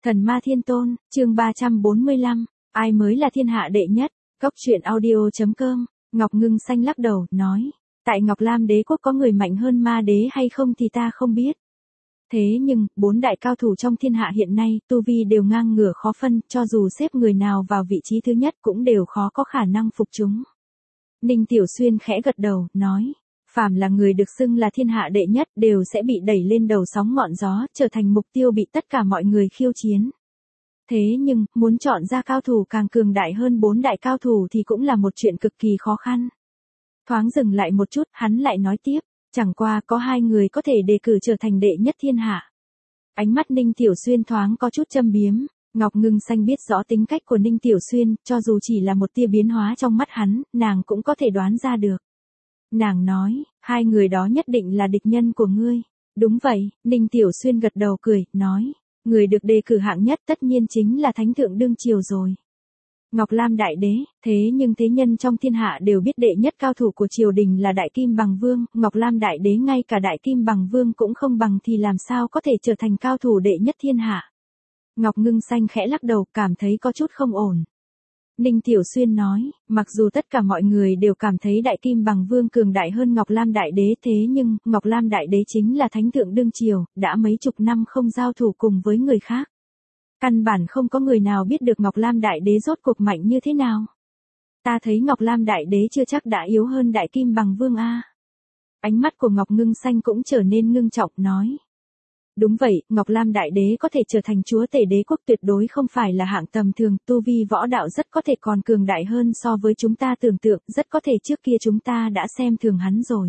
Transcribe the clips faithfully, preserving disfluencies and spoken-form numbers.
Thần Ma Thiên Tôn, chương ba trăm bốn mươi lăm, ai mới là thiên hạ đệ nhất, Cốc Truyện Audio chấm com, Ngọc Ngưng Xanh lắc đầu, nói, tại Ngọc Lam đế quốc có người mạnh hơn ma đế hay không thì ta không biết. Thế nhưng, bốn đại cao thủ trong thiên hạ hiện nay, tu vi đều ngang ngửa khó phân, cho dù xếp người nào vào vị trí thứ nhất cũng đều khó có khả năng phục chúng. Ninh Tiểu Xuyên khẽ gật đầu, nói, phàm là người được xưng là thiên hạ đệ nhất đều sẽ bị đẩy lên đầu sóng ngọn gió, trở thành mục tiêu bị tất cả mọi người khiêu chiến. Thế nhưng, muốn chọn ra cao thủ càng cường đại hơn bốn đại cao thủ thì cũng là một chuyện cực kỳ khó khăn. Thoáng dừng lại một chút, hắn lại nói tiếp, chẳng qua có hai người có thể đề cử trở thành đệ nhất thiên hạ. Ánh mắt Ninh Tiểu Xuyên thoáng có chút châm biếm, Ngọc Ngưng Xanh biết rõ tính cách của Ninh Tiểu Xuyên, cho dù chỉ là một tia biến hóa trong mắt hắn, nàng cũng có thể đoán ra được. Nàng nói, hai người đó nhất định là địch nhân của ngươi. Đúng vậy, Ninh Tiểu Xuyên gật đầu cười, nói, người được đề cử hạng nhất tất nhiên chính là Thánh Thượng Đương Triều rồi. Ngọc Lam Đại Đế, thế nhưng thế nhân trong thiên hạ đều biết đệ nhất cao thủ của triều đình là Đại Kim Bằng Vương, Ngọc Lam Đại Đế ngay cả Đại Kim Bằng Vương cũng không bằng thì làm sao có thể trở thành cao thủ đệ nhất thiên hạ. Ngọc Ngưng Xanh khẽ lắc đầu, cảm thấy có chút không ổn. Ninh Tiểu Xuyên nói, mặc dù tất cả mọi người đều cảm thấy Đại Kim Bằng Vương cường đại hơn Ngọc Lam Đại Đế, thế nhưng, Ngọc Lam Đại Đế chính là Thánh Thượng Đương Triều, đã mấy chục năm không giao thủ cùng với người khác. Căn bản không có người nào biết được Ngọc Lam Đại Đế rốt cuộc mạnh như thế nào. Ta thấy Ngọc Lam Đại Đế chưa chắc đã yếu hơn Đại Kim Bằng Vương a. Ánh mắt của Ngọc Ngưng Xanh cũng trở nên ngưng trọng, nói. Đúng vậy, Ngọc Lam Đại Đế có thể trở thành chúa tể đế quốc tuyệt đối không phải là hạng tầm thường, tu vi võ đạo rất có thể còn cường đại hơn so với chúng ta tưởng tượng, rất có thể trước kia chúng ta đã xem thường hắn rồi.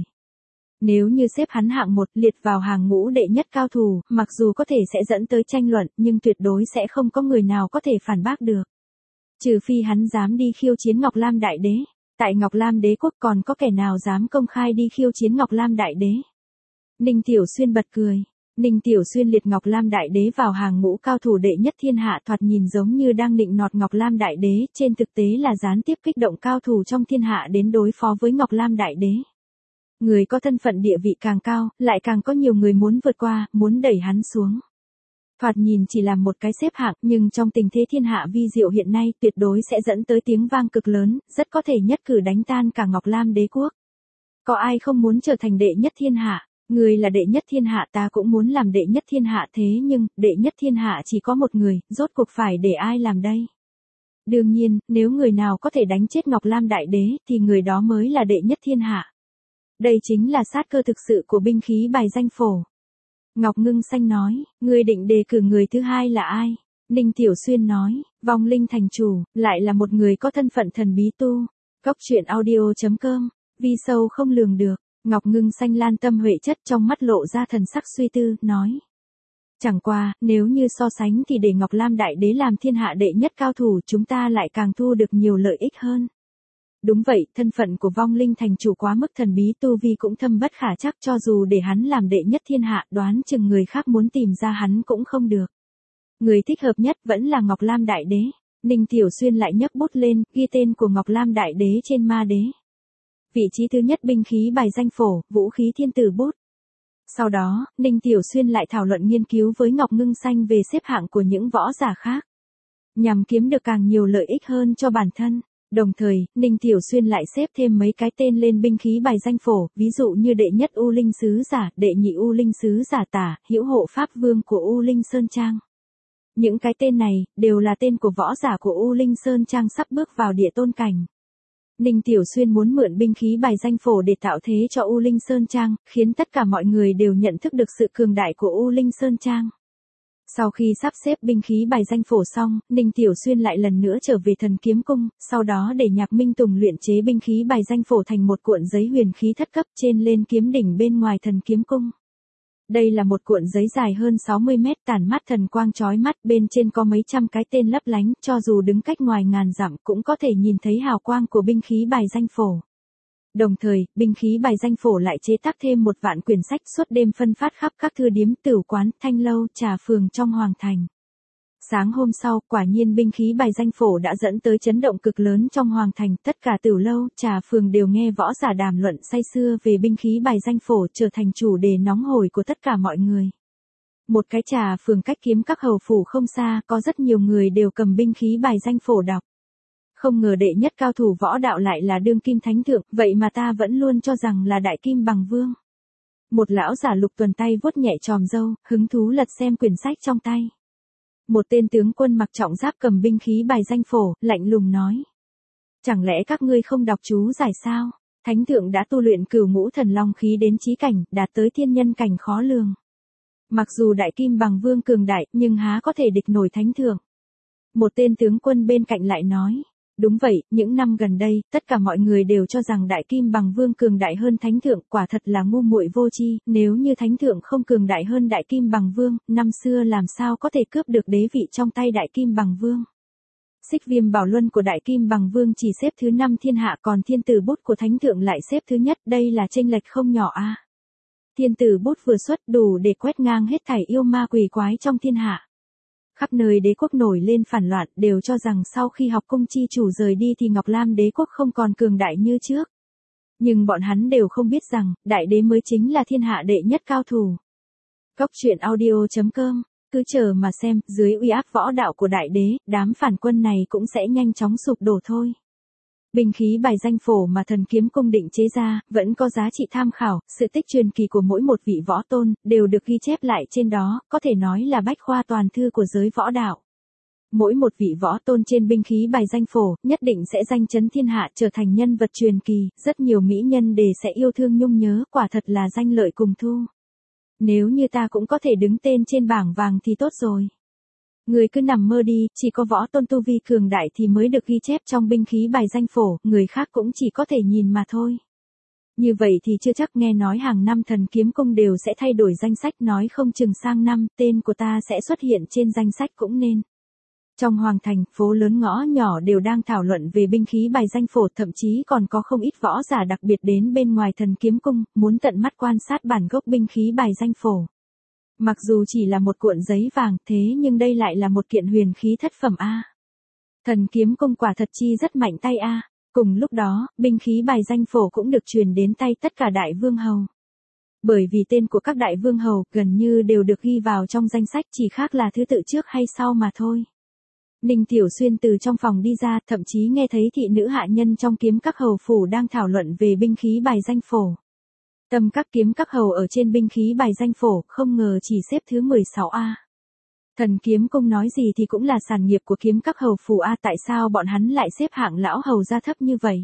Nếu như xếp hắn hạng một liệt vào hàng ngũ đệ nhất cao thủ, mặc dù có thể sẽ dẫn tới tranh luận, nhưng tuyệt đối sẽ không có người nào có thể phản bác được. Trừ phi hắn dám đi khiêu chiến Ngọc Lam Đại Đế, tại Ngọc Lam đế quốc còn có kẻ nào dám công khai đi khiêu chiến Ngọc Lam Đại Đế. Ninh Tiểu Xuyên bật cười. Ninh Tiểu Xuyên liệt Ngọc Lam Đại Đế vào hàng ngũ cao thủ đệ nhất thiên hạ, thoạt nhìn giống như đang nịnh nọt Ngọc Lam Đại Đế, trên thực tế là gián tiếp kích động cao thủ trong thiên hạ đến đối phó với Ngọc Lam Đại Đế. Người có thân phận địa vị càng cao, lại càng có nhiều người muốn vượt qua, muốn đẩy hắn xuống. Thoạt nhìn chỉ là một cái xếp hạng, nhưng trong tình thế thiên hạ vi diệu hiện nay tuyệt đối sẽ dẫn tới tiếng vang cực lớn, rất có thể nhất cử đánh tan cả Ngọc Lam đế quốc. Có ai không muốn trở thành đệ nhất thiên hạ? Người là đệ nhất thiên hạ, ta cũng muốn làm đệ nhất thiên hạ, thế nhưng, đệ nhất thiên hạ chỉ có một người, rốt cuộc phải để ai làm đây? Đương nhiên, nếu người nào có thể đánh chết Ngọc Lam Đại Đế, thì người đó mới là đệ nhất thiên hạ. Đây chính là sát cơ thực sự của binh khí bài danh phổ. Ngọc Ngưng Xanh nói, ngươi định đề cử người thứ hai là ai? Ninh Tiểu Xuyên nói, Vong Linh thành chủ, lại là một người có thân phận thần bí tu. Cốc Truyện Audio chấm com, vi sâu không lường được. Ngọc Ngưng Xanh lan tâm huệ chất, trong mắt lộ ra thần sắc suy tư, nói. Chẳng qua, nếu như so sánh thì để Ngọc Lam Đại Đế làm thiên hạ đệ nhất cao thủ, chúng ta lại càng thu được nhiều lợi ích hơn. Đúng vậy, thân phận của Vong Linh thành chủ quá mức thần bí, tu vi cũng thâm bất khả chắc, cho dù để hắn làm đệ nhất thiên hạ, đoán chừng người khác muốn tìm ra hắn cũng không được. Người thích hợp nhất vẫn là Ngọc Lam Đại Đế. Ninh Tiểu Xuyên lại nhấc bút lên, ghi tên của Ngọc Lam Đại Đế trên ma đế. Vị trí thứ nhất binh khí bài danh phổ, vũ khí thiên tử bút. Sau đó, Ninh Tiểu Xuyên lại thảo luận nghiên cứu với Ngọc Ngưng Xanh về xếp hạng của những võ giả khác. Nhằm kiếm được càng nhiều lợi ích hơn cho bản thân. Đồng thời, Ninh Tiểu Xuyên lại xếp thêm mấy cái tên lên binh khí bài danh phổ, ví dụ như đệ nhất U Linh Sứ Giả, đệ nhị U Linh Sứ Giả Tả, hữu hộ Pháp Vương của U Linh Sơn Trang. Những cái tên này, đều là tên của võ giả của U Linh Sơn Trang sắp bước vào địa tôn cảnh. Ninh Tiểu Xuyên muốn mượn binh khí bài danh phổ để tạo thế cho U Linh Sơn Trang, khiến tất cả mọi người đều nhận thức được sự cường đại của U Linh Sơn Trang. Sau khi sắp xếp binh khí bài danh phổ xong, Ninh Tiểu Xuyên lại lần nữa trở về Thần Kiếm Cung, sau đó để Nhạc Minh Tùng luyện chế binh khí bài danh phổ thành một cuộn giấy huyền khí thất cấp trên lên kiếm đỉnh bên ngoài Thần Kiếm Cung. Đây là một cuộn giấy dài hơn sáu mươi mét, tản mát thần quang chói mắt, bên trên có mấy trăm cái tên lấp lánh, cho dù đứng cách ngoài ngàn dặm cũng có thể nhìn thấy hào quang của binh khí bài danh phổ. Đồng thời, binh khí bài danh phổ lại chế tác thêm một vạn quyển sách, suốt đêm phân phát khắp các thư điếm, tửu quán, thanh lâu, trà phường trong hoàng thành. Sáng hôm sau, quả nhiên binh khí bài danh phổ đã dẫn tới chấn động cực lớn trong hoàng thành, tất cả tửu lâu, trà phường đều nghe võ giả đàm luận say sưa về binh khí bài danh phổ, trở thành chủ đề nóng hổi của tất cả mọi người. Một cái trà phường cách kiếm các hầu phủ không xa, có rất nhiều người đều cầm binh khí bài danh phổ đọc. Không ngờ đệ nhất cao thủ võ đạo lại là đương kim thánh thượng, vậy mà ta vẫn luôn cho rằng là đại kim bằng vương. Một lão giả Lục Tuần tay vuốt nhẹ tròm râu, hứng thú lật xem quyển sách trong tay. Một tên tướng quân mặc trọng giáp cầm binh khí bài danh phổ, lạnh lùng nói. Chẳng lẽ các ngươi không đọc chú giải sao? Thánh thượng đã tu luyện cửu ngũ thần long khí đến chí cảnh, đạt tới thiên nhân cảnh khó lường. Mặc dù đại kim bằng vương cường đại, nhưng há có thể địch nổi thánh thượng. Một tên tướng quân bên cạnh lại nói. Đúng vậy, những năm gần đây, tất cả mọi người đều cho rằng đại kim bằng vương cường đại hơn thánh thượng, quả thật là ngu muội vô tri, nếu như thánh thượng không cường đại hơn đại kim bằng vương, năm xưa làm sao có thể cướp được đế vị trong tay đại kim bằng vương. Xích viêm bảo luân của đại kim bằng vương chỉ xếp thứ năm thiên hạ, còn thiên tử bút của thánh thượng lại xếp thứ nhất, đây là chênh lệch không nhỏ a. À. Thiên tử bút vừa xuất đủ để quét ngang hết thảy yêu ma quỷ quái trong thiên hạ. Khắp nơi đế quốc nổi lên phản loạn, đều cho rằng sau khi học cung chi chủ rời đi thì Ngọc Lam đế quốc không còn cường đại như trước. Nhưng bọn hắn đều không biết rằng, đại đế mới chính là thiên hạ đệ nhất cao thủ. Cốc truyện audio chấm com, cứ chờ mà xem, dưới uy áp võ đạo của đại đế, đám phản quân này cũng sẽ nhanh chóng sụp đổ thôi. Binh khí bài danh phổ mà thần kiếm cung định chế ra, vẫn có giá trị tham khảo, sự tích truyền kỳ của mỗi một vị võ tôn, đều được ghi chép lại trên đó, có thể nói là bách khoa toàn thư của giới võ đạo. Mỗi một vị võ tôn trên binh khí bài danh phổ, nhất định sẽ danh chấn thiên hạ, trở thành nhân vật truyền kỳ, rất nhiều mỹ nhân đề sẽ yêu thương nhung nhớ, quả thật là danh lợi cùng thu. Nếu như ta cũng có thể đứng tên trên bảng vàng thì tốt rồi. Người cứ nằm mơ đi, chỉ có võ tôn tu vi cường đại thì mới được ghi chép trong binh khí bài danh phổ, người khác cũng chỉ có thể nhìn mà thôi. Như vậy thì chưa chắc, nghe nói hàng năm thần kiếm cung đều sẽ thay đổi danh sách, nói không chừng sang năm, tên của ta sẽ xuất hiện trên danh sách cũng nên. Trong hoàng thành, phố lớn ngõ nhỏ đều đang thảo luận về binh khí bài danh phổ, thậm chí còn có không ít võ giả đặc biệt đến bên ngoài thần kiếm cung, muốn tận mắt quan sát bản gốc binh khí bài danh phổ. Mặc dù chỉ là một cuộn giấy vàng, thế nhưng đây lại là một kiện huyền khí thất phẩm A. Thần kiếm cung quả thật chi rất mạnh tay A. Cùng lúc đó, binh khí bài danh phổ cũng được truyền đến tay tất cả đại vương hầu. Bởi vì tên của các đại vương hầu gần như đều được ghi vào trong danh sách, chỉ khác là thứ tự trước hay sau mà thôi. Ninh Tiểu Xuyên từ trong phòng đi ra, thậm chí nghe thấy thị nữ hạ nhân trong kiếm các hầu phủ đang thảo luận về binh khí bài danh phổ. Tâm các kiếm các hầu ở trên binh khí bài danh phổ, không ngờ chỉ xếp thứ mười sáu A. Thần kiếm cung nói gì thì cũng là sản nghiệp của kiếm các hầu phủ A, tại sao bọn hắn lại xếp hạng lão hầu gia thấp như vậy?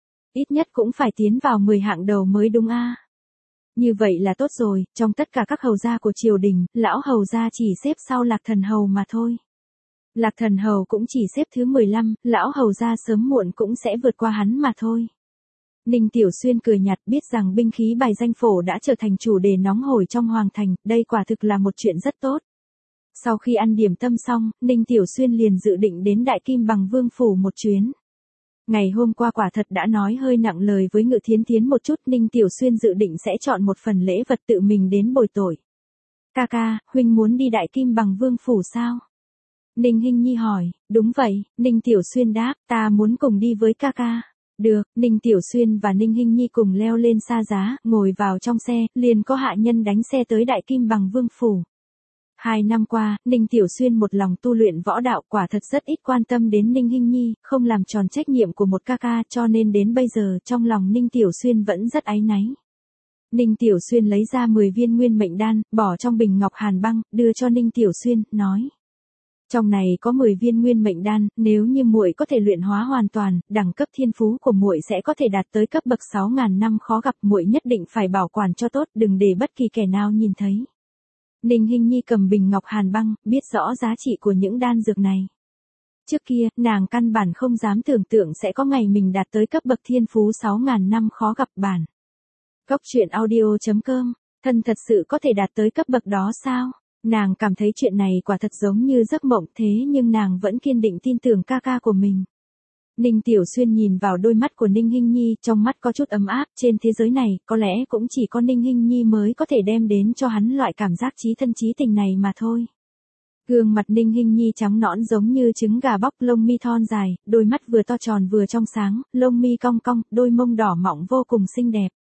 Ít nhất cũng phải tiến vào mười hạng đầu mới đúng A. Như vậy là tốt rồi, trong tất cả các hầu gia của triều đình, lão hầu gia chỉ xếp sau Lạc Thần hầu mà thôi. Lạc Thần hầu cũng chỉ xếp thứ mười lăm, lão hầu gia sớm muộn cũng sẽ vượt qua hắn mà thôi. Ninh Tiểu Xuyên cười nhạt, biết rằng binh khí bài danh phổ đã trở thành chủ đề nóng hổi trong hoàng thành, đây quả thực là một chuyện rất tốt. Sau khi ăn điểm tâm xong, Ninh Tiểu Xuyên liền dự định đến Đại Kim Bằng Vương phủ một chuyến. Ngày hôm qua quả thật đã nói hơi nặng lời với Ngự Thiến Thiến một chút, Ninh Tiểu Xuyên dự định sẽ chọn một phần lễ vật tự mình đến bồi tội. Ca ca, huynh muốn đi Đại Kim Bằng Vương phủ sao? Ninh Hinh Nhi hỏi. Đúng vậy, Ninh Tiểu Xuyên đáp, ta muốn cùng đi với ca ca. Được, Ninh Tiểu Xuyên và Ninh Hinh Nhi cùng leo lên xa giá, ngồi vào trong xe, liền có hạ nhân đánh xe tới Đại Kim Bằng Vương phủ. Hai năm qua, Ninh Tiểu Xuyên một lòng tu luyện võ đạo, quả thật rất ít quan tâm đến Ninh Hinh Nhi, không làm tròn trách nhiệm của một ca ca, cho nên đến bây giờ trong lòng Ninh Tiểu Xuyên vẫn rất áy náy. Ninh Tiểu Xuyên lấy ra mười viên nguyên mệnh đan, bỏ trong bình ngọc hàn băng, đưa cho Ninh Tiểu Xuyên, nói. Trong này có mười viên nguyên mệnh đan, nếu như muội có thể luyện hóa hoàn toàn, đẳng cấp thiên phú của muội sẽ có thể đạt tới cấp bậc sáu ngàn năm khó gặp, muội nhất định phải bảo quản cho tốt, đừng để bất kỳ kẻ nào nhìn thấy. Ninh Hinh Nhi cầm bình ngọc hàn băng, biết rõ giá trị của những đan dược này. Trước kia, nàng căn bản không dám tưởng tượng sẽ có ngày mình đạt tới cấp bậc thiên phú sáu ngàn năm khó gặp bản. Cốc truyện audio chấm com, thân thật sự có thể đạt tới cấp bậc đó sao? Nàng cảm thấy chuyện này quả thật giống như giấc mộng, thế nhưng nàng vẫn kiên định tin tưởng ca ca của mình. Ninh Tiểu Xuyên nhìn vào đôi mắt của Ninh Hinh Nhi, trong mắt có chút ấm áp, trên thế giới này, có lẽ cũng chỉ có Ninh Hinh Nhi mới có thể đem đến cho hắn loại cảm giác chí thân chí tình này mà thôi. Gương mặt Ninh Hinh Nhi trắng nõn giống như trứng gà bóc, lông mi thon dài, đôi mắt vừa to tròn vừa trong sáng, lông mi cong cong, đôi mông đỏ mọng vô cùng xinh đẹp.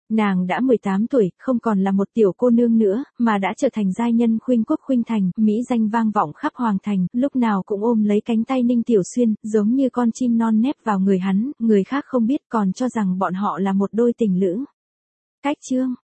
Nàng đã mười tám tuổi, không còn là một tiểu cô nương nữa, mà đã trở thành giai nhân khuynh quốc khuynh thành, mỹ danh vang vọng khắp hoàng thành, lúc nào cũng ôm lấy cánh tay Ninh Tiểu Xuyên, giống như con chim non nép vào người hắn, người khác không biết còn cho rằng bọn họ là một đôi tình lữ. Cách chương